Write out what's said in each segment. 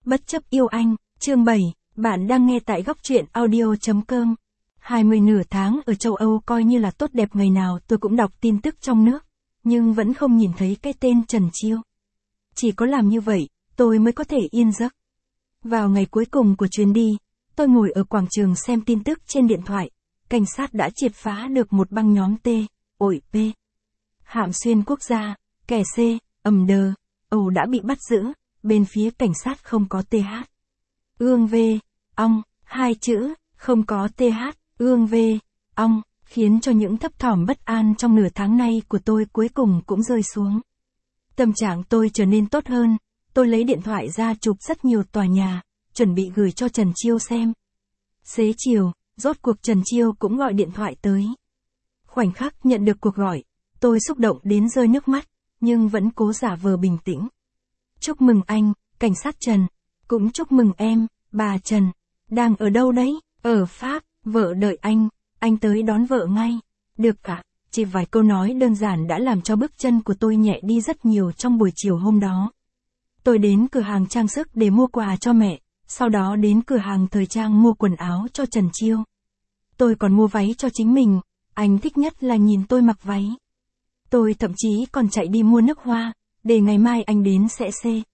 Bất chấp yêu anh, chương 7, bạn đang nghe tại góc truyện audio.com. 20 nửa tháng ở châu Âu coi như là tốt đẹp, ngày nào tôi cũng đọc tin tức trong nước, nhưng vẫn không nhìn thấy cái tên Trần Chiêu. Chỉ có làm như vậy, tôi mới có thể yên giấc. Vào ngày cuối cùng của chuyến đi, tôi ngồi ở quảng trường xem tin tức trên điện thoại. Cảnh sát đã triệt phá được một băng nhóm T, ổi P. Hạm xuyên quốc gia, kẻ C, ầm đờ, Âu đã bị bắt giữ, bên phía cảnh sát không có TH. Ương V, ong, hai chữ, không có TH, ương V, ong, khiến cho những thấp thỏm bất an trong nửa tháng nay của tôi cuối cùng cũng rơi xuống. Tâm trạng tôi trở nên tốt hơn, tôi lấy điện thoại ra chụp rất nhiều tòa nhà, chuẩn bị gửi cho Trần Chiêu xem. Xế chiều, rốt cuộc Trần Chiêu cũng gọi điện thoại tới. Khoảnh khắc nhận được cuộc gọi, tôi xúc động đến rơi nước mắt, nhưng vẫn cố giả vờ bình tĩnh. Chúc mừng anh, cảnh sát Trần. Cũng chúc mừng em, bà Trần. Đang ở đâu đấy? Ở Pháp, vợ đợi anh tới đón vợ ngay. Được cả, chỉ vài câu nói đơn giản đã làm cho bước chân của tôi nhẹ đi rất nhiều trong buổi chiều hôm đó. Tôi đến cửa hàng trang sức để mua quà cho mẹ, sau đó đến cửa hàng thời trang mua quần áo cho Trần Chiêu. Tôi còn mua váy cho chính mình, anh thích nhất là nhìn tôi mặc váy. Tôi thậm chí còn chạy đi mua nước hoa, để ngày mai anh đến sẽ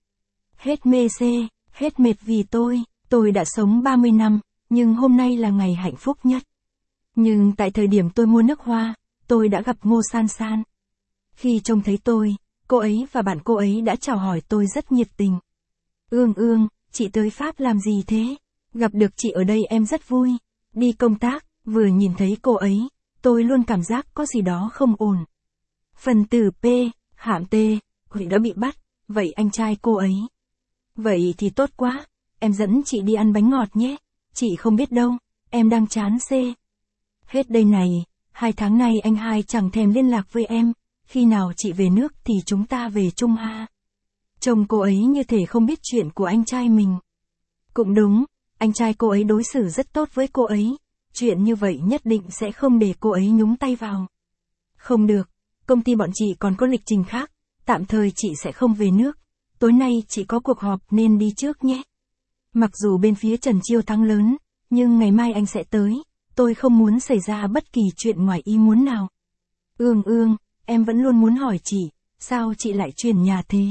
hết mê hết mệt vì tôi đã sống 30 năm, nhưng hôm nay là ngày hạnh phúc nhất. Nhưng tại thời điểm tôi mua nước hoa, tôi đã gặp Ngô San San. Khi trông thấy tôi, cô ấy và bạn cô ấy đã chào hỏi tôi rất nhiệt tình. Ương, chị tới Pháp làm gì thế? Gặp được chị ở đây em rất vui. Đi công tác, vừa nhìn thấy cô ấy, tôi luôn cảm giác có gì đó không ổn. Phần tử P, hạm T, Huy đã bị bắt, vậy anh trai cô ấy. Vậy thì tốt quá, em dẫn chị đi ăn bánh ngọt nhé, chị không biết đâu, em đang chán C. Hết đây này, 2 tháng nay anh hai chẳng thèm liên lạc với em, khi nào chị về nước thì chúng ta về chung ha. Chồng cô ấy như thể không biết chuyện của anh trai mình. Cũng đúng, anh trai cô ấy đối xử rất tốt với cô ấy, chuyện như vậy nhất định sẽ không để cô ấy nhúng tay vào. Không được, công ty bọn chị còn có lịch trình khác, tạm thời chị sẽ không về nước, tối nay chị có cuộc họp nên đi trước nhé. Mặc dù bên phía Trần Chiêu thắng lớn, nhưng ngày mai anh sẽ tới, tôi không muốn xảy ra bất kỳ chuyện ngoài ý muốn nào. Ương, em vẫn luôn muốn hỏi chị, sao chị lại chuyển nhà thế?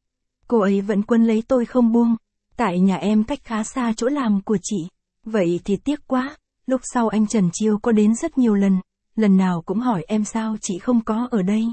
Cô ấy vẫn quấn lấy tôi không buông, tại nhà em cách khá xa chỗ làm của chị, vậy thì tiếc quá, lúc sau anh Trần Chiêu có đến rất nhiều lần nào cũng hỏi em sao chị không có ở đây.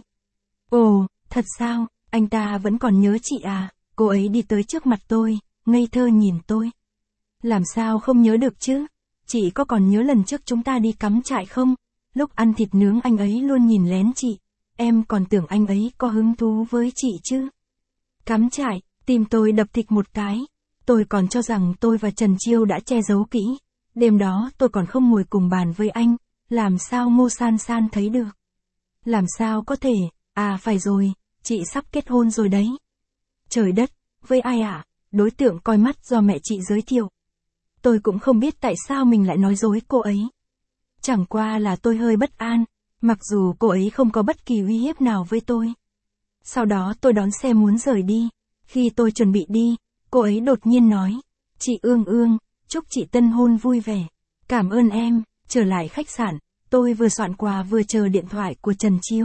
Ồ, thật sao, anh ta vẫn còn nhớ chị à? Cô ấy đi tới trước mặt tôi, ngây thơ nhìn tôi. Làm sao không nhớ được chứ? Chị có còn nhớ lần trước chúng ta đi cắm trại không? Lúc ăn thịt nướng anh ấy luôn nhìn lén chị, em còn tưởng anh ấy có hứng thú với chị chứ. Cắm trại, tim tôi đập thịch một cái. Tôi còn cho rằng tôi và Trần Chiêu đã che giấu kỹ. Đêm đó tôi còn không ngồi cùng bàn với anh, làm sao Ngô San San thấy được? Làm sao có thể, phải rồi, chị sắp kết hôn rồi đấy. Trời đất, với ai ạ? Đối tượng coi mắt do mẹ chị giới thiệu. Tôi cũng không biết tại sao mình lại nói dối cô ấy. Chẳng qua là tôi hơi bất an, mặc dù cô ấy không có bất kỳ uy hiếp nào với tôi. Sau đó tôi đón xe muốn rời đi. Khi tôi chuẩn bị đi, cô ấy đột nhiên nói, chị Ương, chúc chị tân hôn vui vẻ. Cảm ơn em. Trở lại khách sạn, tôi vừa soạn quà vừa chờ điện thoại của Trần Chiêu.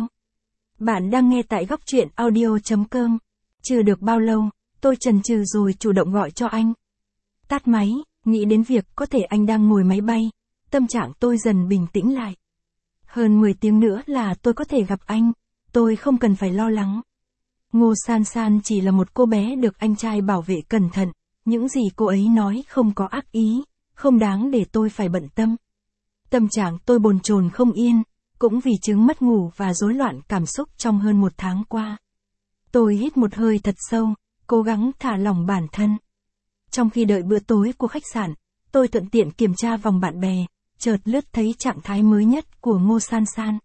Bạn đang nghe tại góc truyện audio.com. Chưa được bao lâu, tôi chần chừ rồi chủ động gọi cho anh. Tắt máy, nghĩ đến việc có thể anh đang ngồi máy bay, tâm trạng tôi dần bình tĩnh lại. Hơn 10 tiếng nữa là tôi có thể gặp anh, tôi không cần phải lo lắng. Ngô San San chỉ là một cô bé được anh trai bảo vệ cẩn thận, những gì cô ấy nói không có ác ý, không đáng để tôi phải bận tâm. Tâm trạng tôi bồn chồn không yên, cũng vì chứng mất ngủ và rối loạn cảm xúc trong hơn 1 tháng qua. Tôi hít một hơi thật sâu, cố gắng thả lỏng bản thân. Trong khi đợi bữa tối của khách sạn, tôi thuận tiện kiểm tra vòng bạn bè, chợt lướt thấy trạng thái mới nhất của Ngô San San.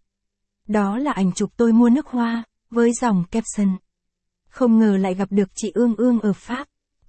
Đó là ảnh chụp tôi mua nước hoa, với dòng caption. Không ngờ lại gặp được chị Ương ở Pháp.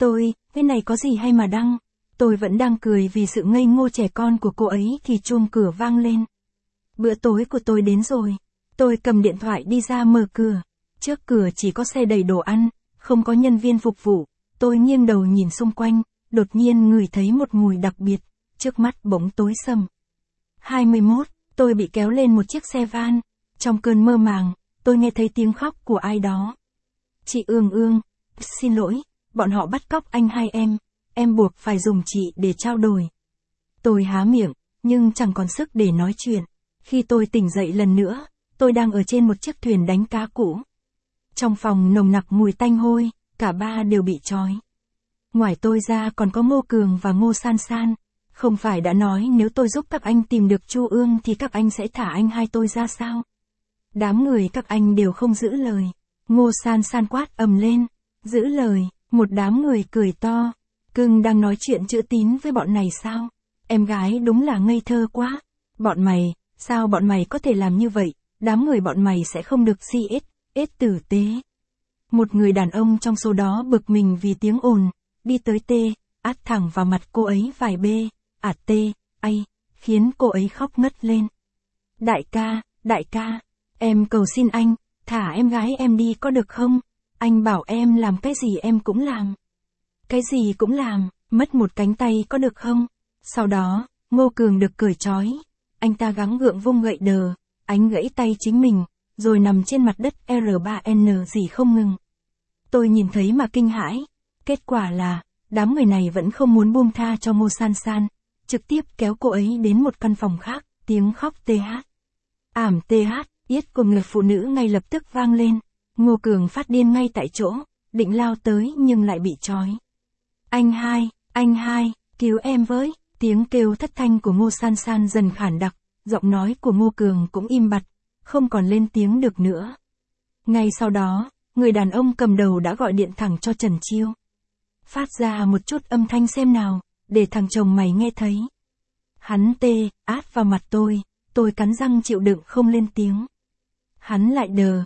Cái này có gì hay mà đăng? Tôi vẫn đang cười vì sự ngây ngô trẻ con của cô ấy thì chuông cửa vang lên. Bữa tối của tôi đến rồi. Tôi cầm điện thoại đi ra mở cửa. Trước cửa chỉ có xe đầy đồ ăn, không có nhân viên phục vụ. Tôi nghiêng đầu nhìn xung quanh, đột nhiên ngửi thấy một mùi đặc biệt, trước mắt bỗng tối sầm. 21, tôi bị kéo lên một chiếc xe van. Trong cơn mơ màng, tôi nghe thấy tiếng khóc của ai đó. Chị Ương Ương, xin lỗi, bọn họ bắt cóc anh hai em buộc phải dùng chị để trao đổi. Tôi há miệng, nhưng chẳng còn sức để nói chuyện. Khi tôi tỉnh dậy lần nữa, tôi đang ở trên một chiếc thuyền đánh cá cũ. Trong phòng nồng nặc mùi tanh hôi, cả ba đều bị trói. Ngoài tôi ra còn có Ngô Cường và Ngô San San. Không phải đã nói nếu tôi giúp các anh tìm được Chu Ương thì các anh sẽ thả anh hai tôi ra sao? Đám người các anh đều không giữ lời. Ngô San San quát ầm lên. Giữ lời, một đám người cười to. Cưng đang nói chuyện chữ tín với bọn này sao? Em gái đúng là ngây thơ quá. Bọn mày, sao bọn mày có thể làm như vậy? Đám người bọn mày sẽ không được CS tử tế. Một người đàn ông trong số đó bực mình vì tiếng ồn, đi tới át thẳng vào mặt cô ấy vài khiến cô ấy khóc ngất lên. Đại ca, em cầu xin anh, thả em gái em đi có được không? Anh bảo em làm cái gì em cũng làm. Cái gì cũng làm, mất một cánh tay có được không? Sau đó, Ngô Cường được cởi trói. Anh ta gắng gượng vung gậy đờ, anh gãy tay chính mình, rồi nằm trên mặt đất R3N gì không ngừng. Tôi nhìn thấy mà kinh hãi. Kết quả là, đám người này vẫn không muốn buông tha cho Ngô San San, trực tiếp kéo cô ấy đến một căn phòng khác, tiếng khóc yết của người phụ nữ ngay lập tức vang lên. Ngô Cường phát điên ngay tại chỗ, định lao tới nhưng lại bị trói. Anh hai, cứu em với, tiếng kêu thất thanh của Ngô San San dần khản đặc, giọng nói của Ngô Cường cũng im bặt, không còn lên tiếng được nữa. Ngay sau đó, người đàn ông cầm đầu đã gọi điện thẳng cho Trần Chiêu. Phát ra một chút âm thanh xem nào, để thằng chồng mày nghe thấy. Hắn át vào mặt tôi cắn răng chịu đựng không lên tiếng. Hắn lại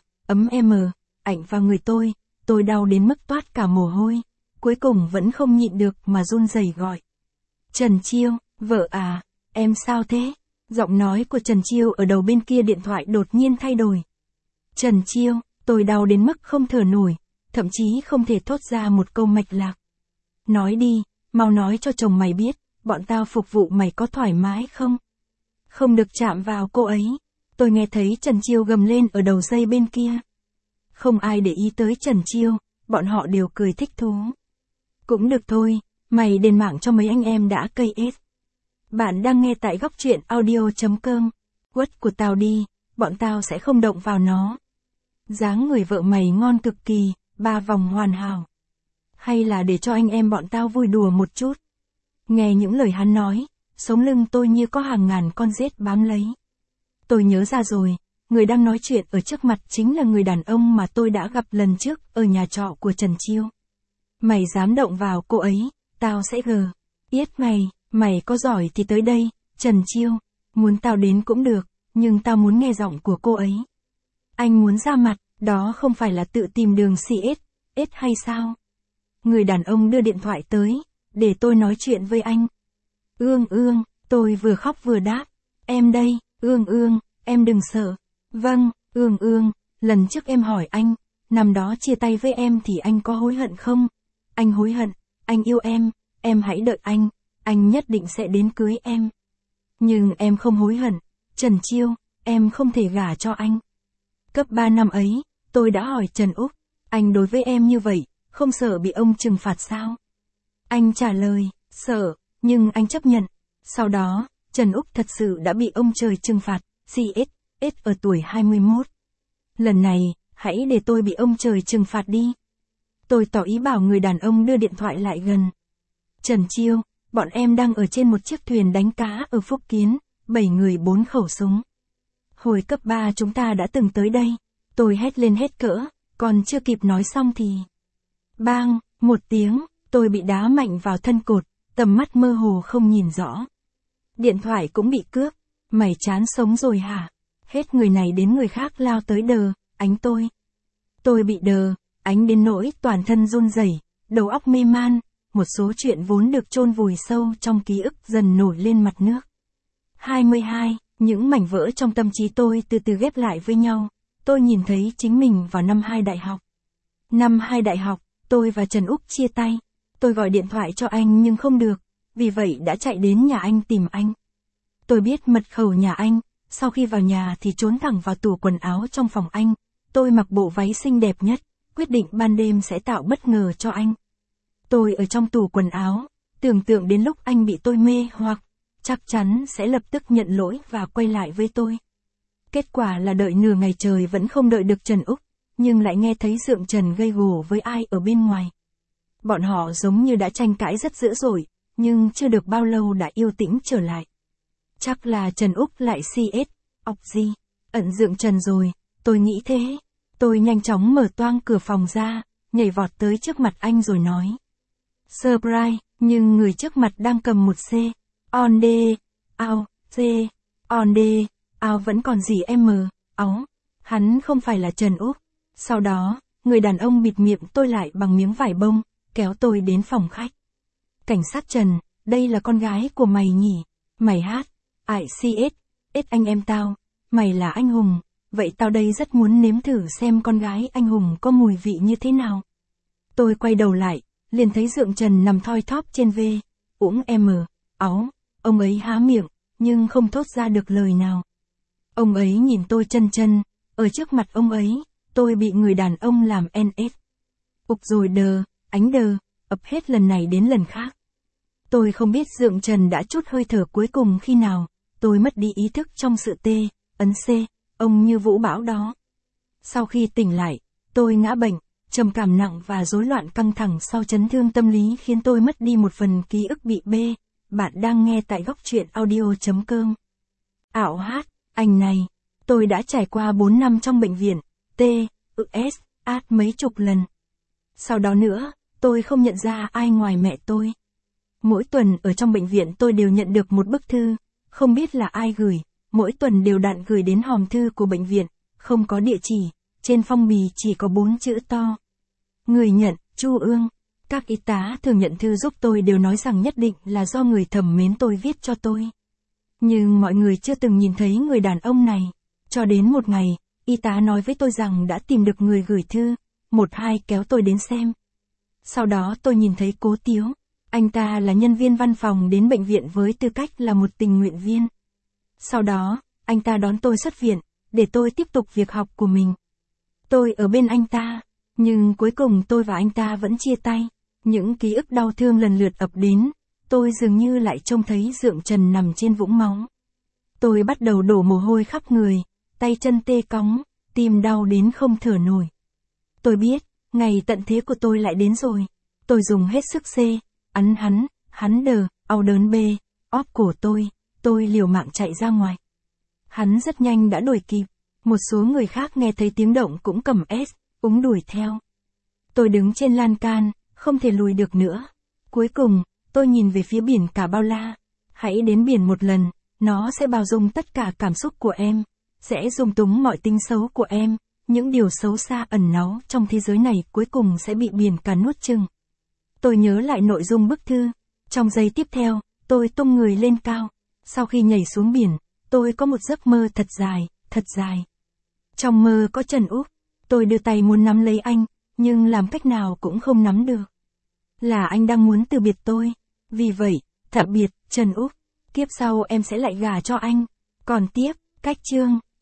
ảnh vào người tôi đau đến mức toát cả mồ hôi, cuối cùng vẫn không nhịn được mà run rẩy gọi. Trần Chiêu, vợ à, em sao thế? Giọng nói của Trần Chiêu ở đầu bên kia điện thoại đột nhiên thay đổi. Trần Chiêu, tôi đau đến mức không thở nổi, thậm chí không thể thốt ra một câu mạch lạc. Nói đi, mau nói cho chồng mày biết, bọn tao phục vụ mày có thoải mái không? Không được chạm vào cô ấy. Tôi nghe thấy Trần Chiêu gầm lên ở đầu dây bên kia. Không ai để ý tới Trần Chiêu, bọn họ đều cười thích thú. Cũng được thôi, mày đền mạng cho mấy anh em đã cây ết. Bạn đang nghe tại góc truyện audio.com. Quất của tao đi, bọn tao sẽ không động vào nó. Dáng người vợ mày ngon cực kỳ, 3 vòng hoàn hảo. Hay là để cho anh em bọn tao vui đùa một chút. Nghe những lời hắn nói, sống lưng tôi như có hàng ngàn con rết bám lấy. Tôi nhớ ra rồi, người đang nói chuyện ở trước mặt chính là người đàn ông mà tôi đã gặp lần trước ở nhà trọ của Trần Chiêu. Mày dám động vào cô ấy, tao sẽ yết mày có giỏi thì tới đây, Trần Chiêu, muốn tao đến cũng được, nhưng tao muốn nghe giọng của cô ấy. Anh muốn ra mặt, đó không phải là tự tìm đường CS hay sao? Người đàn ông đưa điện thoại tới, để tôi nói chuyện với anh. Ương, tôi vừa khóc vừa đáp. Em đây, Ương, em đừng sợ. Vâng, Ương, lần trước em hỏi anh, năm đó chia tay với em thì anh có hối hận không? Anh hối hận, anh yêu em hãy đợi anh nhất định sẽ đến cưới em. Nhưng em không hối hận, Trần Chiêu, em không thể gả cho anh. Cấp 3 năm ấy, tôi đã hỏi Trần Úc, anh đối với em như vậy, không sợ bị ông trừng phạt sao? Anh trả lời, sợ, nhưng anh chấp nhận. Sau đó, Trần Úc thật sự đã bị ông trời trừng phạt, CS ở tuổi 21. Lần này, hãy để tôi bị ông trời trừng phạt đi. Tôi tỏ ý bảo người đàn ông đưa điện thoại lại gần. Trần Chiêu, bọn em đang ở trên một chiếc thuyền đánh cá ở Phúc Kiến, 7 người 4 khẩu súng. Hồi cấp 3 chúng ta đã từng tới đây. Tôi hét lên hết cỡ, còn chưa kịp nói xong thì... Bang, một tiếng, tôi bị đá mạnh vào thân cột, tầm mắt mơ hồ không nhìn rõ. Điện thoại cũng bị cướp, mày chán sống rồi hả? Hết người này đến người khác lao tới ánh tôi. Tôi bị ánh đến nỗi toàn thân run rẩy, đầu óc mê man, một số chuyện vốn được chôn vùi sâu trong ký ức dần nổi lên mặt nước. 22, những mảnh vỡ trong tâm trí tôi từ từ ghép lại với nhau, tôi nhìn thấy chính mình vào năm 2 đại học. Năm 2 đại học, tôi Tôi và Trần Úc chia tay. Tôi gọi điện thoại cho anh nhưng không được, vì vậy đã chạy đến nhà anh tìm anh. Tôi biết mật khẩu nhà anh, sau khi vào nhà thì trốn thẳng vào tủ quần áo trong phòng anh. Tôi mặc bộ váy xinh đẹp nhất, quyết định ban đêm sẽ tạo bất ngờ cho anh. Tôi ở trong tủ quần áo, tưởng tượng đến lúc anh bị tôi mê hoặc, chắc chắn sẽ lập tức nhận lỗi và quay lại với tôi. Kết quả là đợi nửa ngày trời vẫn không đợi được Trần Úc, nhưng lại nghe thấy Dượng Trần gây gổ với ai ở bên ngoài. Bọn họ giống như đã tranh cãi rất dữ dội, nhưng chưa được bao lâu đã yên tĩnh trở lại. Chắc là Trần Úc lại CS, ọc gì, ẩn Dượng Trần rồi, tôi nghĩ thế. Tôi nhanh chóng mở toang cửa phòng ra, nhảy vọt tới trước mặt anh rồi nói. Surprise, nhưng người trước mặt đang cầm một C, on D, out, C, on D, out vẫn còn gì M, áo. Hắn không phải là Trần Úc. Sau đó, người đàn ông bịt miệng tôi lại bằng miếng vải bông, kéo tôi đến phòng khách. Cảnh sát Trần, đây là con gái của mày nhỉ? Mày hát, CS, anh em tao, mày là anh hùng, vậy tao đây rất muốn nếm thử xem con gái anh hùng có mùi vị như thế nào. Tôi quay đầu lại, liền thấy Dượng Trần nằm thoi thóp trên V, uống M, áo, ông ấy há miệng, nhưng không thốt ra được lời nào. Ông ấy nhìn tôi chân chân, ở trước mặt ông ấy, tôi bị người đàn ông làm NS. Ục rồi đờ, ánh đờ, ập hết lần này đến lần khác. Tôi không biết Dượng Trần đã trút hơi thở cuối cùng khi nào, tôi mất đi ý thức trong sự ấn C, ông như vũ bão đó. Sau khi tỉnh lại, tôi ngã bệnh, trầm cảm nặng và rối loạn căng thẳng sau chấn thương tâm lý khiến tôi mất đi một phần ký ức bị B. Bạn đang nghe tại góc truyện audio.com. Ảo hát, anh này, tôi đã trải qua 4 năm trong bệnh viện, mấy chục lần. Sau đó nữa, tôi không nhận ra ai ngoài mẹ tôi. Mỗi tuần ở trong bệnh viện tôi đều nhận được một bức thư, không biết là ai gửi, mỗi tuần đều đặn gửi đến hòm thư của bệnh viện, không có địa chỉ, trên phong bì chỉ có 4 chữ to. Người nhận, Chu Ương. Các y tá thường nhận thư giúp tôi đều nói rằng nhất định là do người thầm mến tôi viết cho tôi. Nhưng mọi người chưa từng nhìn thấy người đàn ông này. Cho đến một ngày, y tá nói với tôi rằng đã tìm được người gửi thư, 1-2 kéo tôi đến xem. Sau đó tôi nhìn thấy Cố Tiếu. Anh ta là nhân viên văn phòng đến bệnh viện với tư cách là một tình nguyện viên. Sau đó, anh ta đón tôi xuất viện, để tôi tiếp tục việc học của mình. Tôi ở bên anh ta, nhưng cuối cùng tôi và anh ta vẫn chia tay. Những ký ức đau thương lần lượt ập đến, tôi dường như lại trông thấy Dượng Trần nằm trên vũng máu. Tôi bắt đầu đổ mồ hôi khắp người, tay chân tê cóng, tim đau đến không thở nổi. Tôi biết, ngày tận thế của tôi lại đến rồi. Tôi dùng hết sức C, ấn hắn đờ, au đớn B, óp cổ tôi liều mạng chạy ra ngoài. Hắn rất nhanh đã đuổi kịp, một số người khác nghe thấy tiếng động cũng cầm S, úng đuổi theo. Tôi đứng trên lan can, không thể lùi được nữa. Cuối cùng, tôi nhìn về phía biển cả bao la. Hãy đến biển một lần, nó sẽ bao dung tất cả cảm xúc của em, sẽ dung túng mọi tính xấu của em, những điều xấu xa ẩn náu trong thế giới này cuối cùng sẽ bị biển cả nuốt chửng. Tôi nhớ lại nội dung bức thư. Trong giây tiếp theo, tôi tung người lên cao. Sau khi nhảy xuống biển, tôi có một giấc mơ thật dài. Trong mơ có Trần Úc. Tôi đưa tay muốn nắm lấy anh, nhưng làm cách nào cũng không nắm được. Là anh đang muốn từ biệt tôi. Vì vậy, tạm biệt, Trần Úc. Kiếp sau em sẽ lại gả cho anh. Còn tiếp, cách chương.